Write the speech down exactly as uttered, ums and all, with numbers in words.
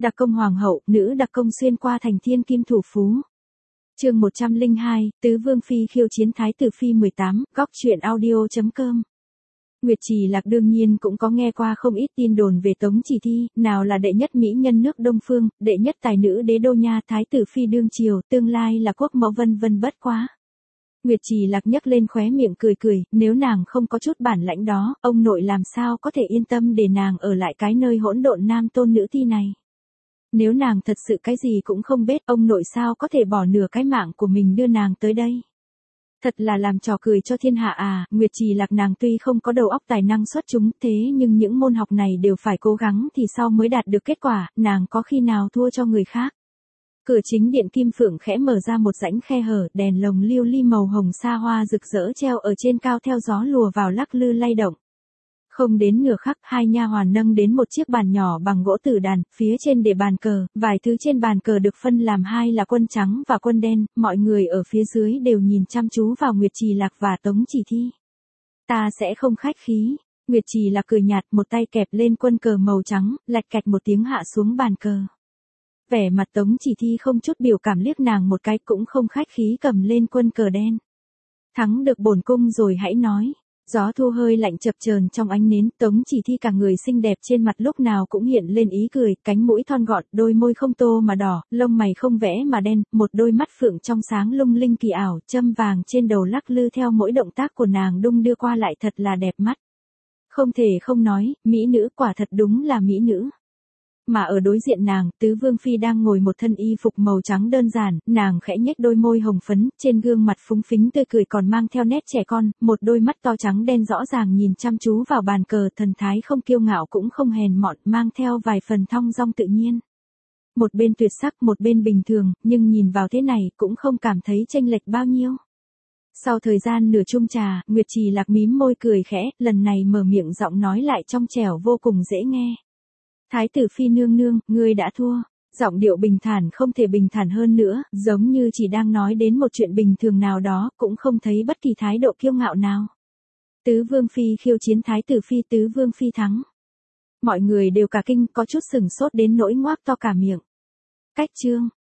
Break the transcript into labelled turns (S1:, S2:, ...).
S1: Đặc công hoàng hậu, nữ đặc công xuyên qua thành thiên kim thủ phú. Chương một trăm lẻ hai, Tứ Vương Phi khiêu chiến Thái tử Phi mười tám, góc truyện audio.com. Nguyệt Trì Lạc đương nhiên cũng có nghe qua không ít tin đồn về Tống Chỉ Thi, nào là đệ nhất mỹ nhân nước Đông Phương, đệ nhất tài nữ đế đô nha, Thái tử Phi đương triều, tương lai là quốc mẫu vân vân bất quá. Nguyệt Trì Lạc nhấc lên khóe miệng cười cười, nếu nàng không có chút bản lãnh đó, ông nội làm sao có thể yên tâm để nàng ở lại cái nơi hỗn độn nam tôn nữ thi này. Nếu nàng thật sự cái gì cũng không biết, ông nội sao có thể bỏ nửa cái mạng của mình đưa nàng tới đây. Thật là làm trò cười cho thiên hạ à, Nguyệt Trì Lạc nàng tuy không có đầu óc tài năng xuất chúng, thế nhưng những môn học này đều phải cố gắng thì sau mới đạt được kết quả, nàng có khi nào thua cho người khác. Cửa chính điện kim phượng khẽ mở ra một rãnh khe hở, đèn lồng lưu ly màu hồng sa hoa rực rỡ treo ở trên cao theo gió lùa vào lắc lư lay động. Không đến nửa khắc, hai nha hoàn nâng đến một chiếc bàn nhỏ bằng gỗ tử đàn, phía trên để bàn cờ, vài thứ trên bàn cờ được phân làm hai là quân trắng và quân đen, mọi người ở phía dưới đều nhìn chăm chú vào Nguyệt Trì Lạc và Tống Chỉ Thi. Ta sẽ không khách khí. Nguyệt Trì Lạc cười nhạt, một tay kẹp lên quân cờ màu trắng, lạch cạch một tiếng hạ xuống bàn cờ. Vẻ mặt Tống Chỉ Thi không chút biểu cảm liếc nàng một cái, cũng không khách khí cầm lên quân cờ đen. Thắng được bổn cung rồi hãy nói. Gió thu hơi lạnh chập chờn trong ánh nến, Tống Chỉ Thi cả người xinh đẹp trên mặt lúc nào cũng hiện lên ý cười, cánh mũi thon gọn, đôi môi không tô mà đỏ, lông mày không vẽ mà đen, một đôi mắt phượng trong sáng lung linh kỳ ảo, châm vàng trên đầu lắc lư theo mỗi động tác của nàng đung đưa qua lại thật là đẹp mắt. Không thể không nói, mỹ nữ quả thật đúng là mỹ nữ. Mà ở đối diện nàng, Tứ Vương Phi đang ngồi một thân y phục màu trắng đơn giản, nàng khẽ nhếch đôi môi hồng phấn, trên gương mặt phúng phính tươi cười còn mang theo nét trẻ con, một đôi mắt to trắng đen rõ ràng nhìn chăm chú vào bàn cờ, thần thái không kiêu ngạo cũng không hèn mọn, mang theo vài phần thong dong tự nhiên. Một bên tuyệt sắc, một bên bình thường, nhưng nhìn vào thế này cũng không cảm thấy chênh lệch bao nhiêu. Sau thời gian nửa chung trà, Nguyệt Trì Lạc mím môi cười khẽ, lần này mở miệng giọng nói lại trong trẻo vô cùng dễ nghe. Thái tử Phi nương nương, ngươi đã thua. Giọng điệu bình thản không thể bình thản hơn nữa, giống như chỉ đang nói đến một chuyện bình thường nào đó, cũng không thấy bất kỳ thái độ kiêu ngạo nào. Tứ Vương Phi khiêu chiến Thái tử Phi, Tứ Vương Phi thắng. Mọi người đều cả kinh, có chút sừng sốt đến nỗi ngoác to cả miệng. Cách chương.